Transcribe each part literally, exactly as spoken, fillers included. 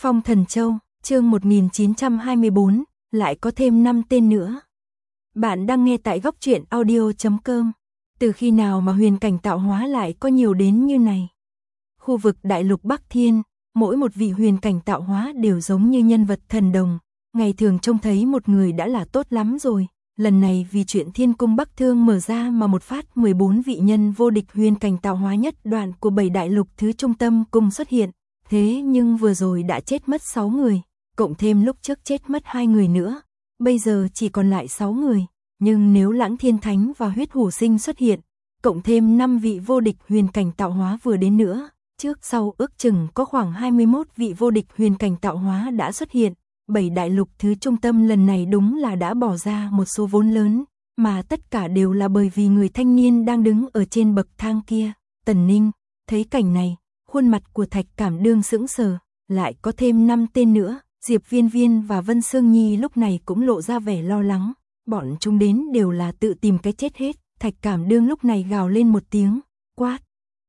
Phong Thần Châu, chương một nghìn chín trăm hai mươi tư, lại có thêm năm tên nữa. Bạn đang nghe tại góc truyện audio chấm com. Từ khi nào mà huyền cảnh tạo hóa lại có nhiều đến như này? Khu vực đại lục Bắc Thiên, mỗi một vị huyền cảnh tạo hóa đều giống như nhân vật thần đồng. Ngày thường trông thấy một người đã là tốt lắm rồi. Lần này vì chuyện Thiên Cung Bắc Thương mở ra mà một phát mười bốn vị nhân vô địch huyền cảnh tạo hóa nhất đoạn của bảy đại lục thứ trung tâm cùng xuất hiện. Thế nhưng vừa rồi đã chết mất sáu người, cộng thêm lúc trước chết mất hai người nữa, bây giờ chỉ còn lại sáu người, nhưng nếu Lãng Thiên Thánh và Huyết Hổ Sinh xuất hiện, cộng thêm năm vị vô địch huyền cảnh tạo hóa vừa đến nữa, trước sau ước chừng có khoảng hai mươi mốt vị vô địch huyền cảnh tạo hóa đã xuất hiện, bảy đại lục thứ trung tâm lần này đúng là đã bỏ ra một số vốn lớn, mà tất cả đều là bởi vì người thanh niên đang đứng ở trên bậc thang kia. Tần Ninh thấy cảnh này, khuôn mặt của Thạch Cảm Đương sững sờ, lại có thêm năm tên nữa. Diệp Viên Viên và Vân Sương Nhi lúc này cũng lộ ra vẻ lo lắng, bọn chúng đến đều là tự tìm cái chết hết. Thạch Cảm Đương lúc này gào lên một tiếng, quát: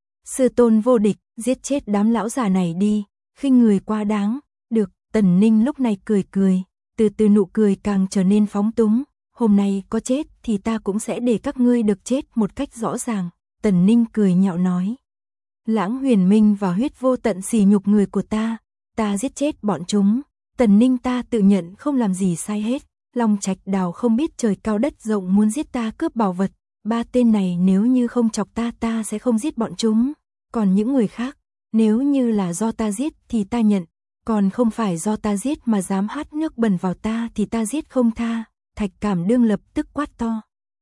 sư tôn vô địch, giết chết đám lão già này đi, khinh người quá đáng. Được. Tần Ninh lúc này cười cười, từ từ nụ cười càng trở nên phóng túng, hôm nay có chết thì ta cũng sẽ để các ngươi được chết một cách rõ ràng. Tần Ninh cười nhạo nói: Lãng Huyền Minh và Huyết Vô Tận sỉ nhục người của ta, ta giết chết bọn chúng. Tần Ninh ta tự nhận không làm gì sai hết. Long Trạch Đào không biết trời cao đất rộng muốn giết ta cướp bảo vật, ba tên này nếu như không chọc ta ta sẽ không giết bọn chúng. Còn những người khác, nếu như là do ta giết thì ta nhận, còn không phải do ta giết mà dám hát nước bẩn vào ta thì ta giết không tha. Thạch Cảm Đương lập tức quát to: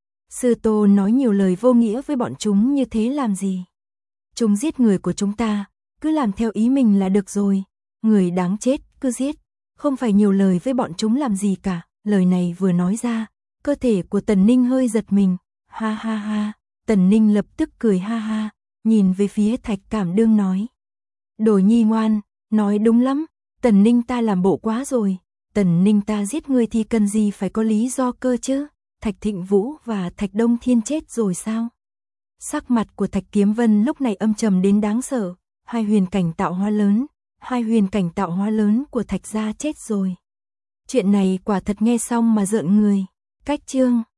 sư tô nói nhiều lời vô nghĩa với bọn chúng như thế làm gì? Chúng giết người của chúng ta, cứ làm theo ý mình là được rồi. Người đáng chết, cứ giết, không phải nhiều lời với bọn chúng làm gì cả. Lời này vừa nói ra, cơ thể của Tần Ninh hơi giật mình. Ha ha ha, Tần Ninh lập tức cười ha ha, nhìn về phía Thạch Cảm Đương nói: Đồ nhi ngoan, nói đúng lắm, Tần Ninh ta làm bộ quá rồi. Tần Ninh ta giết người thì cần gì phải có lý do cơ chứ? Thạch Thịnh Vũ và Thạch Đông Thiên chết rồi sao? Sắc mặt của Thạch Kiếm Vân lúc này âm trầm đến đáng sợ. Hai huyền cảnh tạo hóa lớn, hai huyền cảnh tạo hóa lớn của Thạch gia chết rồi. Chuyện này quả thật nghe xong mà rợn người. Cách chương